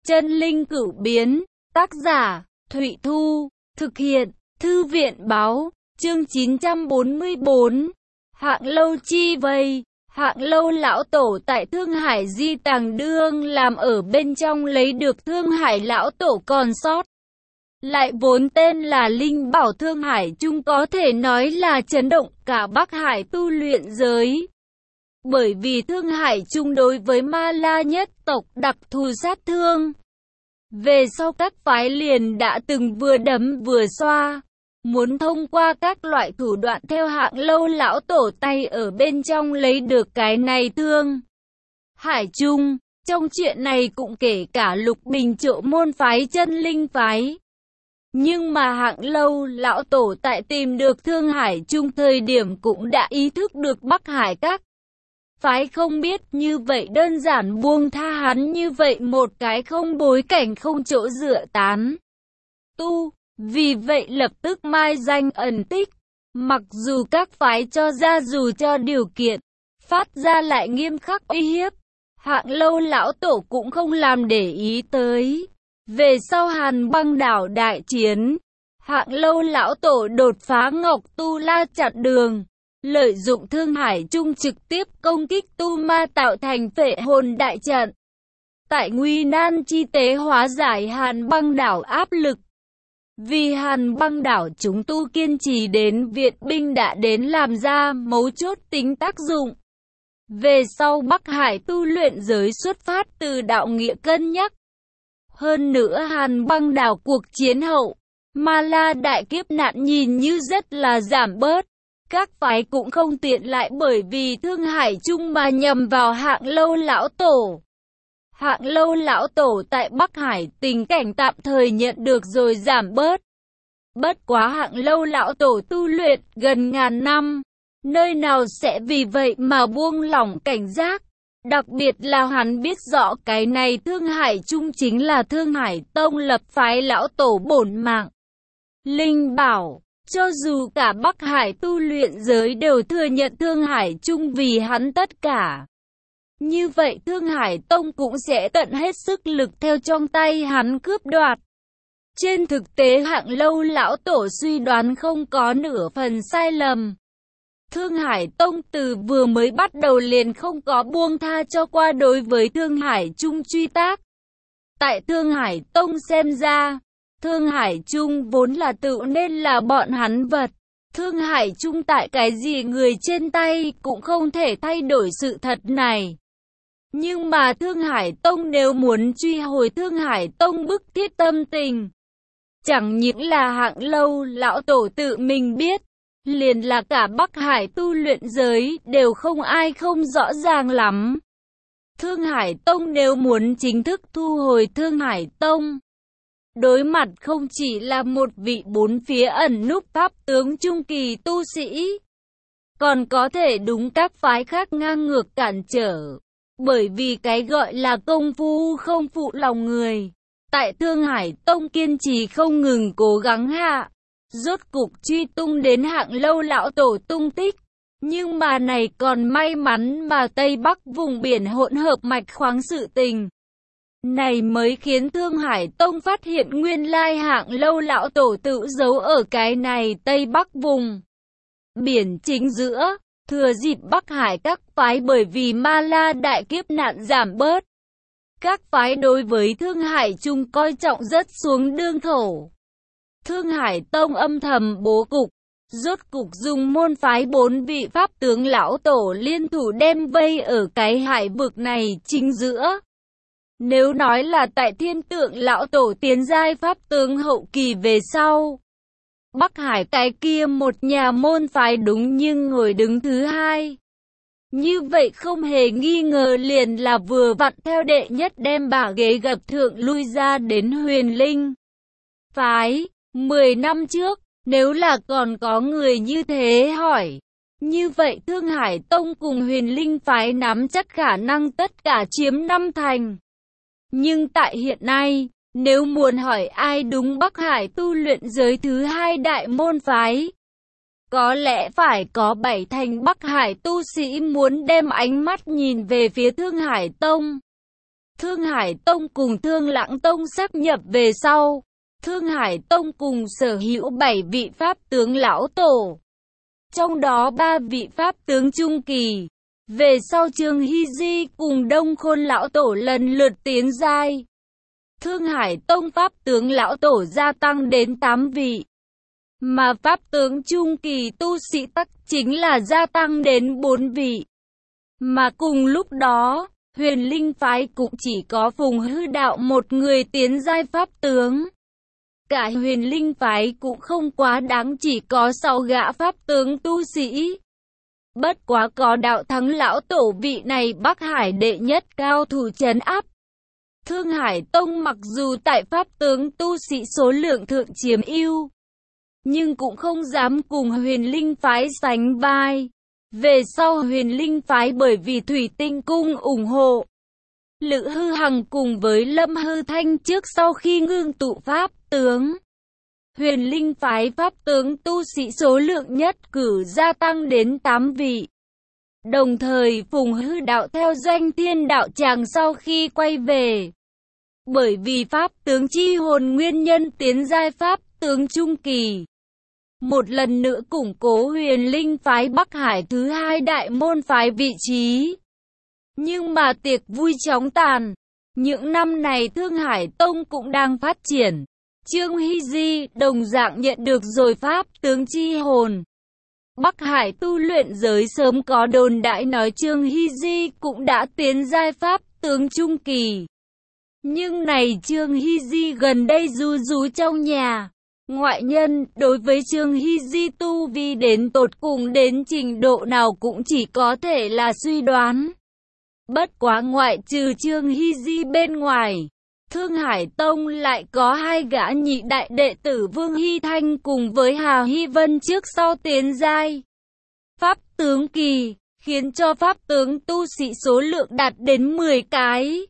Chân linh cửu biến, tác giả, Thụy Thu, thực hiện, Thư viện báo, chương 944, Hạng Lâu chi vây. Hạng Lâu lão tổ tại Thương Hải Di Tàng Đương làm ở bên trong lấy được Thương Hải lão tổ còn sót. Lại vốn tên là Linh Bảo Thương Hải Trung, có thể nói là chấn động cả Bắc Hải tu luyện giới. Bởi vì Thương Hải Trung đối với Ma La nhất tộc đặc thù sát thương. Về sau các phái liền đã từng vừa đấm vừa xoa, muốn thông qua các loại thủ đoạn theo Hạng Lâu lão tổ tay ở bên trong lấy được cái này Thương Hải Trung. Trong chuyện này cũng kể cả Lục Bình Trộ môn phái Chân Linh phái. Nhưng mà Hạng Lâu lão tổ tại tìm được Thương Hải Trung thời điểm cũng đã ý thức được Bắc Hải các phái không biết như vậy đơn giản buông tha hắn như vậy một cái không bối cảnh không chỗ dựa tán tu. Vì vậy lập tức mai danh ẩn tích. Mặc dù các phái cho ra dù cho điều kiện, phát ra lại nghiêm khắc uy hiếp, Hạng Lâu lão tổ cũng không làm để ý tới. Về sau Hàn Băng đảo đại chiến, Hạng Lâu lão tổ đột phá Ngọc Tu La chặn đường, lợi dụng Thương Hải Trung trực tiếp công kích tu ma tạo thành phệ hồn đại trận. Tại nguy nan chi tế hóa giải Hàn Băng đảo áp lực. Vì Hàn Băng đảo chúng tu kiên trì đến viện binh đã đến làm ra mấu chốt tính tác dụng. Về sau Bắc Hải tu luyện giới xuất phát từ đạo nghĩa cân nhắc. Hơn nữa Hàn Băng đảo cuộc chiến hậu, Ma La đại kiếp nạn nhìn như rất là giảm bớt. Các phái cũng không tiện lại bởi vì Thương Hải Trung mà nhầm vào Hạng Lâu lão tổ. Hạng Lâu lão tổ tại Bắc Hải tình cảnh tạm thời nhận được rồi giảm bớt. Bất quá Hạng Lâu lão tổ tu luyện gần ngàn năm, nơi nào sẽ vì vậy mà buông lỏng cảnh giác. Đặc biệt là hắn biết rõ cái này Thương Hải Trung chính là Thương Hải Tông lập phái lão tổ bổn mạng. Linh bảo, cho dù cả Bắc Hải tu luyện giới đều thừa nhận Thương Hải Trung vì hắn tất cả. Như vậy Thương Hải Tông cũng sẽ tận hết sức lực theo trong tay hắn cướp đoạt. Trên thực tế Hạng Lâu lão tổ suy đoán không có nửa phần sai lầm. Thương Hải Tông từ vừa mới bắt đầu liền không có buông tha cho qua đối với Thương Hải Trung truy tác. Tại Thương Hải Tông xem ra, Thương Hải Trung vốn là tự nên là bọn hắn vật. Thương Hải Trung tại cái gì người trên tay cũng không thể thay đổi sự thật này. Nhưng mà Thương Hải Tông nếu muốn truy hồi Thương Hải Tông bức thiết tâm tình, chẳng những là Hạng Lâu lão tổ tự mình biết, liền là cả Bắc Hải tu luyện giới đều không ai không rõ ràng lắm. Thương Hải Tông nếu muốn chính thức thu hồi Thương Hải Tông, đối mặt không chỉ là một vị bốn phía ẩn núp pháp tướng trung kỳ tu sĩ, còn có thể đúng các phái khác ngang ngược cản trở. Bởi vì cái gọi là công phu không phụ lòng người. Tại Thương Hải Tông kiên trì không ngừng cố gắng hạ, rốt cục truy tung đến Hạng Lâu lão tổ tung tích. Nhưng mà này còn may mắn mà Tây Bắc vùng biển hỗn hợp mạch khoáng sự tình này mới khiến Thương Hải Tông phát hiện nguyên lai Hạng Lâu lão tổ tự giấu ở cái này Tây Bắc vùng biển chính giữa. Thừa dịp Bắc Hải các phái bởi vì Ma La đại kiếp nạn giảm bớt, các phái đối với Thương Hải Trung coi trọng rất xuống đương thổ. Thương Hải Tông âm thầm bố cục, rốt cục dùng môn phái 4 vị pháp tướng lão tổ liên thủ đem vây ở cái hải vực này chính giữa. Nếu nói là tại Thiên Tượng lão tổ tiến giai pháp tướng hậu kỳ về sau, Bắc Hải cái kia một nhà môn phái đúng nhưng ngồi đứng thứ hai. Như vậy không hề nghi ngờ liền là vừa vặn theo đệ nhất đem bả ghế gặp thượng lui ra đến Huyền Linh phái. 10 năm trước, nếu là còn có người như thế hỏi, như vậy Thương Hải Tông cùng Huyền Linh phái nắm chắc khả năng tất cả chiếm 5 thành. Nhưng tại hiện nay, nếu muốn hỏi ai đúng Bắc Hải tu luyện giới thứ hai đại môn phái, có lẽ phải có 7 thành Bắc Hải tu sĩ muốn đem ánh mắt nhìn về phía Thương Hải Tông. Thương Hải Tông cùng Thương Lãng Tông sáp nhập về sau, Thương Hải Tông cùng sở hữu 7 vị pháp tướng lão tổ. Trong đó 3 vị pháp tướng trung kỳ. Về sau Trương Hy Di cùng Đông Khôn lão tổ lần lượt tiến giai. Thương Hải Tông pháp tướng lão tổ gia tăng đến 8 vị. Mà pháp tướng trung kỳ tu sĩ tắc chính là gia tăng đến 4 vị. Mà cùng lúc đó, Huyền Linh phái cũng chỉ có Phùng Hư Đạo một người tiến giai pháp tướng. Cả Huyền Linh phái cũng không quá đáng, chỉ có 6 gã pháp tướng tu sĩ. Bất quá có Đạo Thắng lão tổ vị này Bắc Hải đệ nhất cao thủ trấn áp. Thương Hải Tông mặc dù tại pháp tướng tu sĩ số lượng thượng chiếm ưu, nhưng cũng không dám cùng Huyền Linh phái sánh vai. Về sau Huyền Linh phái bởi vì Thủy Tinh Cung ủng hộ, Lữ Hư Hằng cùng với Lâm Hư Thanh trước sau khi ngưng tụ pháp tướng, Huyền Linh phái pháp tướng tu sĩ số lượng nhất cử gia tăng đến 8 vị. Đồng thời Phùng Hư Đạo theo Doanh Thiên đạo tràng sau khi quay về, bởi vì pháp tướng chi hồn nguyên nhân tiến giai pháp tướng trung kỳ, một lần nữa củng cố Huyền Linh phái Bắc Hải thứ 2 đại môn phái vị trí. Nhưng mà tiệc vui chóng tàn. Những năm này Thương Hải Tông cũng đang phát triển. Trương Hy Di đồng dạng nhận được rồi pháp tướng chi hồn. Bắc Hải tu luyện giới sớm có đồn đại nói Trương Hy Di cũng đã tiến giai pháp tướng trung kỳ. Nhưng này Trương Hy Di gần đây ru rú trong nhà. Ngoại nhân đối với Trương Hy Di tu vi đến tột cùng đến trình độ nào cũng chỉ có thể là suy đoán. Bất quá ngoại trừ Trương Hy Di bên ngoài, Thương Hải Tông lại có 2 gã nhị đại đệ tử Vương Hy Thanh cùng với Hà Hy Vân trước sau tiến giai pháp tướng kỳ, khiến cho pháp tướng tu sĩ số lượng đạt đến 10 cái.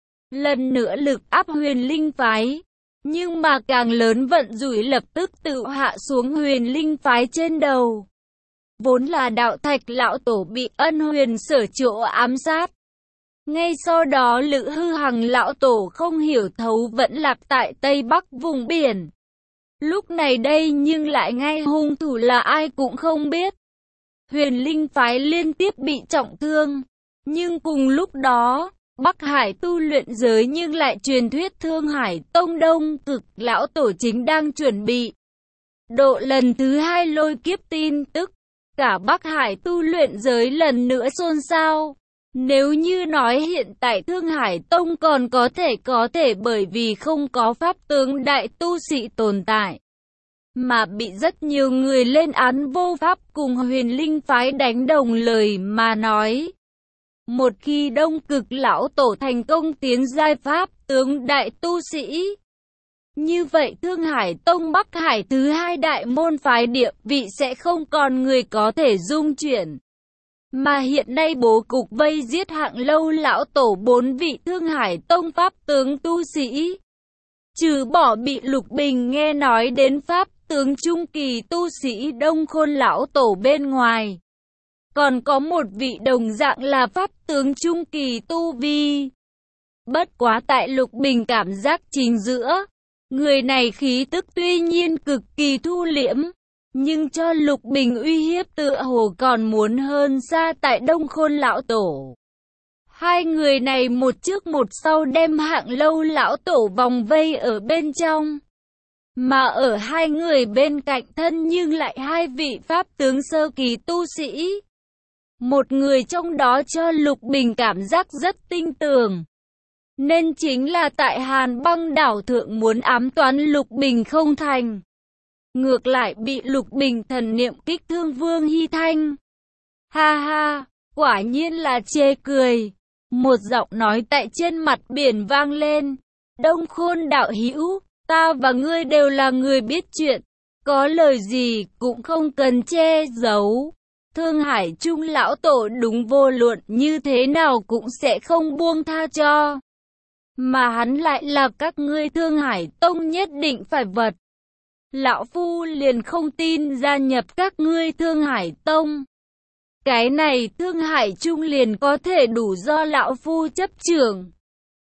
Lần nữa lực áp Huyền Linh phái, nhưng mà càng lớn vận rủi lập tức tự hạ xuống Huyền Linh phái trên đầu. Vốn là Đạo Thạch lão tổ bị Ân Huyền sở chỗ ám sát. Ngay sau đó Lữ Hư Hằng lão tổ không hiểu thấu vẫn lạc tại Tây Bắc vùng biển. Lúc này đây nhưng lại ngay hung thủ là ai cũng không biết. Huyền Linh phái liên tiếp bị trọng thương. Nhưng cùng lúc đó, Bắc Hải tu luyện giới nhưng lại truyền thuyết Thương Hải Tông Đông Cực lão tổ chính đang chuẩn bị độ lần thứ 2 lôi kiếp tin tức. Cả Bắc Hải tu luyện giới lần nữa xôn xao. Nếu như nói hiện tại Thương Hải Tông còn có thể bởi vì không có pháp tướng đại tu sĩ tồn tại, mà bị rất nhiều người lên án vô pháp cùng Huyền Linh phái đánh đồng lời mà nói. Một khi Đông Cực lão tổ thành công tiến giai pháp tướng đại tu sĩ, như vậy Thương Hải Tông Bắc Hải thứ 2 đại môn phái địa vị sẽ không còn người có thể dung chuyển. Mà hiện nay bố cục vây giết Hạng Lâu lão tổ 4 vị Thương Hải Tông pháp tướng tu sĩ, trừ bỏ bị Lục Bình nghe nói đến pháp tướng trung kỳ tu sĩ Đông Khôn lão tổ bên ngoài, còn có một vị đồng dạng là pháp tướng trung kỳ tu vi. Bất quá tại Lục Bình cảm giác chính giữa, người này khí tức tuy nhiên cực kỳ thu liễm, nhưng cho Lục Bình uy hiếp tựa hồ còn muốn hơn xa tại Đông Khôn lão tổ. Hai người này một trước một sau đem Hạng Lâu lão tổ vòng vây ở bên trong. Mà ở hai người bên cạnh thân nhưng lại 2 vị pháp tướng sơ kỳ tu sĩ. Một người trong đó cho Lục Bình cảm giác rất tinh tường. Nên chính là tại Hàn Băng đảo thượng muốn ám toán Lục Bình không thành. Ngược lại bị Lục Bình thần niệm kích thương Vương Hy Thanh. Ha ha, quả nhiên là chê cười. Một giọng nói tại trên mặt biển vang lên. Đông Khôn đạo hữu, ta và ngươi đều là người biết chuyện. Có lời gì cũng không cần che giấu. Thương Hải Trung lão tổ đúng vô luận như thế nào cũng sẽ không buông tha cho. Mà hắn lại là các ngươi Thương Hải Tông nhất định phải vật. Lão Phu liền không tin gia nhập các ngươi Thương Hải Tông. Cái này Thương Hải Trung liền có thể đủ do Lão Phu chấp trưởng.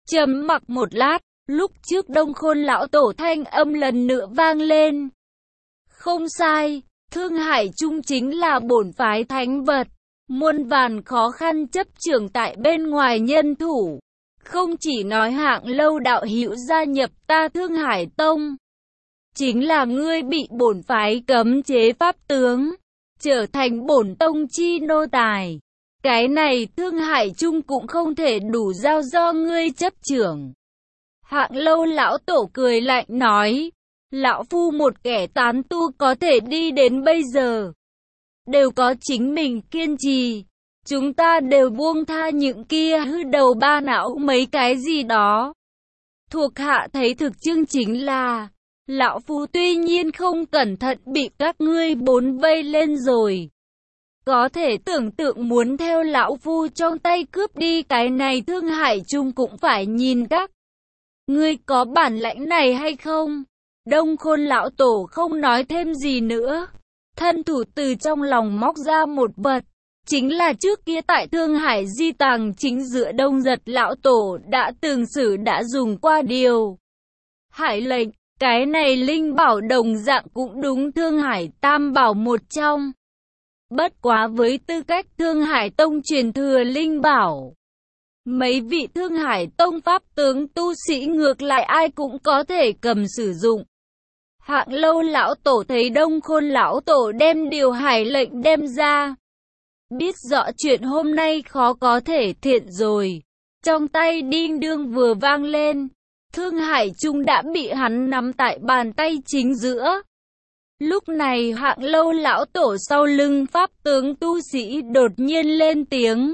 Trầm mặc một lát, lúc trước Đông Khôn lão tổ thanh âm lần nữa vang lên. Không sai, Thương Hải Trung chính là bổn phái thánh vật. Muôn vàn khó khăn chấp trưởng tại bên ngoài nhân thủ. Không chỉ nói Hạng Lâu đạo hữu gia nhập ta Thương Hải Tông. Chính là ngươi bị bổn phái cấm chế pháp tướng. Trở thành bổn tông chi nô tài. Cái này Thương Hải Trung cũng không thể đủ giao do ngươi chấp trưởng. Hạng Lâu lão tổ cười lạnh nói. Lão phu một kẻ tán tu có thể đi đến bây giờ. Đều có chính mình kiên trì. Chúng ta đều buông tha những kia hư đầu ba não mấy cái gì đó. Thuộc hạ thấy thực chương chính là, lão phu tuy nhiên không cẩn thận bị các ngươi bốn vây lên rồi. Có thể tưởng tượng muốn theo lão phu trong tay cướp đi cái này Thương Hải Trung cũng phải nhìn các ngươi có bản lãnh này hay không. Đông Khôn lão tổ không nói thêm gì nữa. Thân thủ từ trong lòng móc ra một vật. Chính là trước kia tại Thương Hải Di Tàng chính giữa Đông Giật lão tổ đã từng sử đã dùng qua điều. Hải lệnh, cái này linh bảo đồng dạng cũng đúng Thương Hải Tam Bảo một trong. Bất quá với tư cách Thương Hải Tông truyền thừa linh bảo. Mấy vị Thương Hải Tông pháp tướng tu sĩ ngược lại ai cũng có thể cầm sử dụng. Hạng Lâu lão tổ thấy Đông Khôn lão tổ đem điều hải lệnh đem ra. Biết rõ chuyện hôm nay khó có thể thiện rồi. Trong tay đinh đương vừa vang lên. Thương Hải Trung đã bị hắn nắm tại bàn tay chính giữa. Lúc này Hạng Lâu lão tổ sau lưng pháp tướng tu sĩ đột nhiên lên tiếng.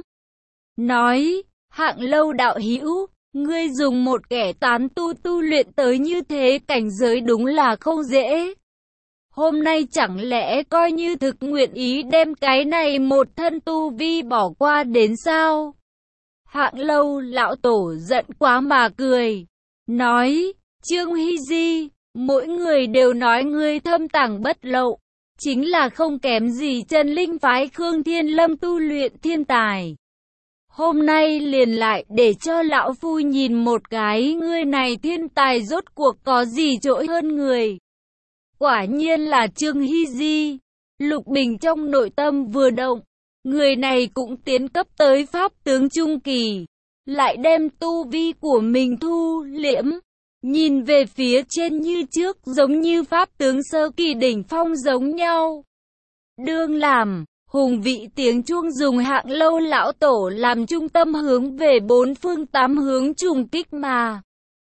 Nói, Hạng Lâu đạo hữu, ngươi dùng một kẻ tán tu tu luyện tới như thế cảnh giới đúng là không dễ. Hôm nay chẳng lẽ coi như thực nguyện ý đem cái này một thân tu vi bỏ qua đến sao? Hạng Lâu lão tổ giận quá mà cười. Nói, Trương Hy Di, mỗi người đều nói ngươi thâm tàng bất lộ. Chính là không kém gì Trần Linh phái Khương Thiên Lâm tu luyện thiên tài. Hôm nay liền lại để cho lão phu nhìn một cái ngươi này thiên tài rốt cuộc có gì trội hơn người. Quả nhiên là Trương Hy Di. Lục Bình trong nội tâm vừa động. Người này cũng tiến cấp tới pháp tướng trung kỳ. Lại đem tu vi của mình thu liễm. Nhìn về phía trên như trước giống như pháp tướng sơ kỳ đỉnh phong giống nhau. Đương làm, hùng vị tiếng chuông dùng Hạng Lâu lão tổ làm trung tâm hướng về bốn phương tám hướng trùng kích mà.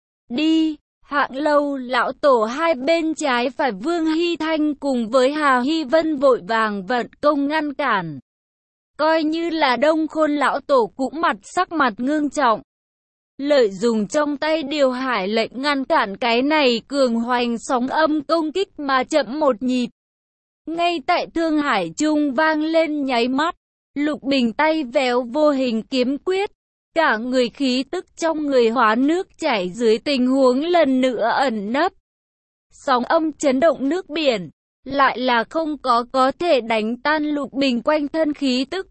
Đi! Hạng Lâu lão tổ hai bên trái phải Vương Hy Thanh cùng với Hà Hy Vân vội vàng vận công ngăn cản. Coi như là Đông Khôn lão tổ cũng sắc mặt ngưng trọng. Lợi dùng trong tay điều hải lệnh ngăn cản cái này cường hoành sóng âm công kích mà chậm một nhịp. Ngay tại Thương Hải Trung vang lên nháy mắt, Lục Bình tay véo vô hình kiếm quyết. Cả người khí tức trong người hóa nước chảy dưới tình huống lần nữa ẩn nấp. Sóng âm chấn động nước biển, lại là không có thể đánh tan Lục Bình quanh thân khí tức.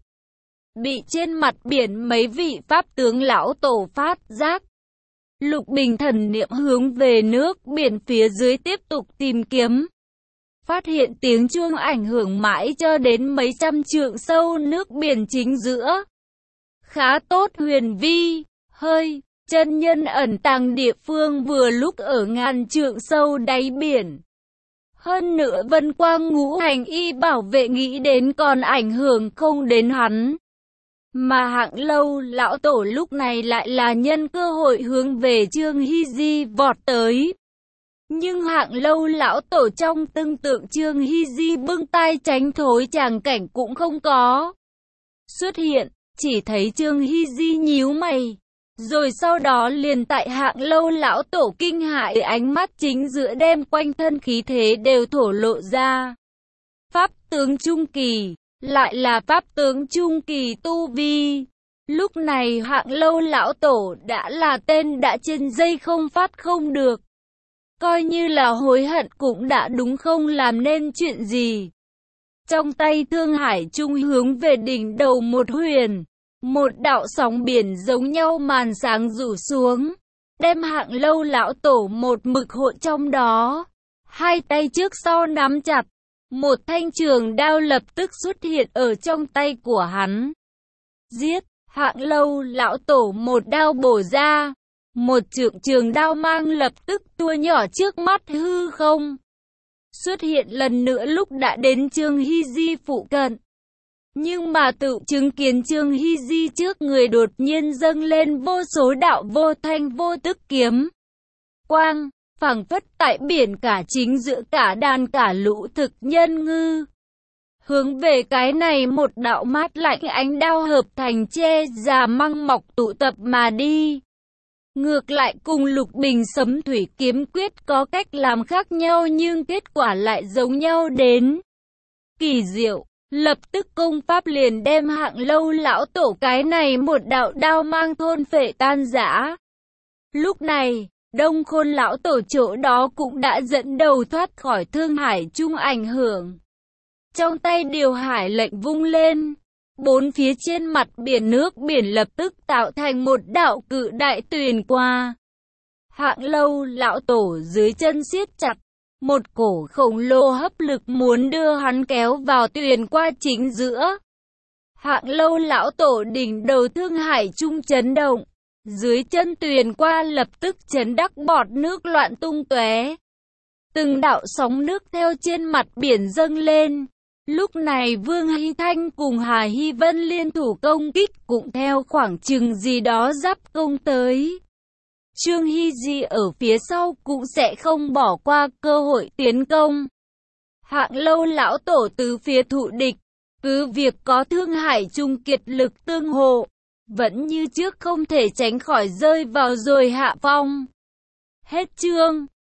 Bị trên mặt biển mấy vị pháp tướng lão tổ phát giác. Lục Bình thần niệm hướng về nước biển phía dưới tiếp tục tìm kiếm. Phát hiện tiếng chuông ảnh hưởng mãi cho đến mấy trăm trượng sâu nước biển chính giữa. Khá tốt huyền vi, hơi, chân nhân ẩn tàng địa phương vừa lúc ở ngàn trượng sâu đáy biển. Hơn nữa Vân Quang Ngũ Hành Y bảo vệ nghĩ đến còn ảnh hưởng không đến hắn. Mà Hạng Lâu lão tổ lúc này lại là nhân cơ hội hướng về Trương Hy Di vọt tới. Nhưng Hạng Lâu lão tổ trong tương tượng Trương Hy Di bưng tay tránh thối tràng cảnh cũng không có xuất hiện. Chỉ thấy Trương Hy Di nhíu mày, rồi sau đó liền tại Hạng Lâu lão tổ kinh hãi ánh mắt chính giữa đem quanh thân khí thế đều thổ lộ ra. Pháp tướng trung kỳ, lại là pháp tướng trung kỳ tu vi. Lúc này Hạng Lâu lão tổ đã là tên đã trên dây không phát không được. Coi như là hối hận cũng đã đúng không làm nên chuyện gì. Trong tay Thương Hải Trung hướng về đỉnh đầu một huyền. Một đạo sóng biển giống nhau màn sáng rủ xuống. đem Hạng Lâu lão tổ một mực hộ trong đó. Hai tay trước sau nắm chặt, một thanh trường đao lập tức xuất hiện ở trong tay của hắn. Giết! Hạng Lâu lão tổ một đao bổ ra, một trượng trường đao mang lập tức tua nhỏ trước mắt hư không. Xuất hiện lần nữa lúc đã đến Trương Hy Di phụ cận. Nhưng mà tự chứng kiến Trương Hy Di trước người đột nhiên dâng lên vô số đạo vô thanh vô tức kiếm quang, phảng phất tại biển cả chính giữa cả đàn cả lũ thực nhân ngư. Hướng về cái này một đạo mát lạnh ánh đao hợp thành che già măng mọc tụ tập mà đi. Ngược lại cùng Lục Bình Sấm Thủy kiếm quyết có cách làm khác nhau nhưng kết quả lại giống nhau đến kỳ diệu. Lập tức công pháp liền đem Hạng Lâu lão tổ cái này một đạo đao mang thôn phệ tan rã. Lúc này, Đông Khôn lão tổ chỗ đó cũng đã dẫn đầu thoát khỏi Thương Hải chung ảnh hưởng. Trong tay điều hải lệnh vung lên, bốn phía trên mặt biển nước biển lập tức tạo thành một đạo cự đại tuyền qua. Hạng Lâu lão tổ dưới chân siết chặt, một cổ khổng lồ hấp lực muốn đưa hắn kéo vào tuyền qua chính giữa. Hạng Lâu lão tổ đỉnh đầu Thương Hải chung chấn động, dưới chân tuyền qua lập tức chấn đắc bọt nước loạn tung tóe. Từng đạo sóng nước theo trên mặt biển dâng lên. Lúc này Vương Hy Thanh cùng Hà Hy Vân liên thủ công kích cũng theo khoảng chừng gì đó giáp công tới. Trương Hy Di ở phía sau cũng sẽ không bỏ qua cơ hội tiến công. Hạng Lâu lão tổ từ phía thụ địch, cứ việc có Thương Hải chung kiệt lực tương hộ, vẫn như trước không thể tránh khỏi rơi vào rồi hạ phong. Hết chương.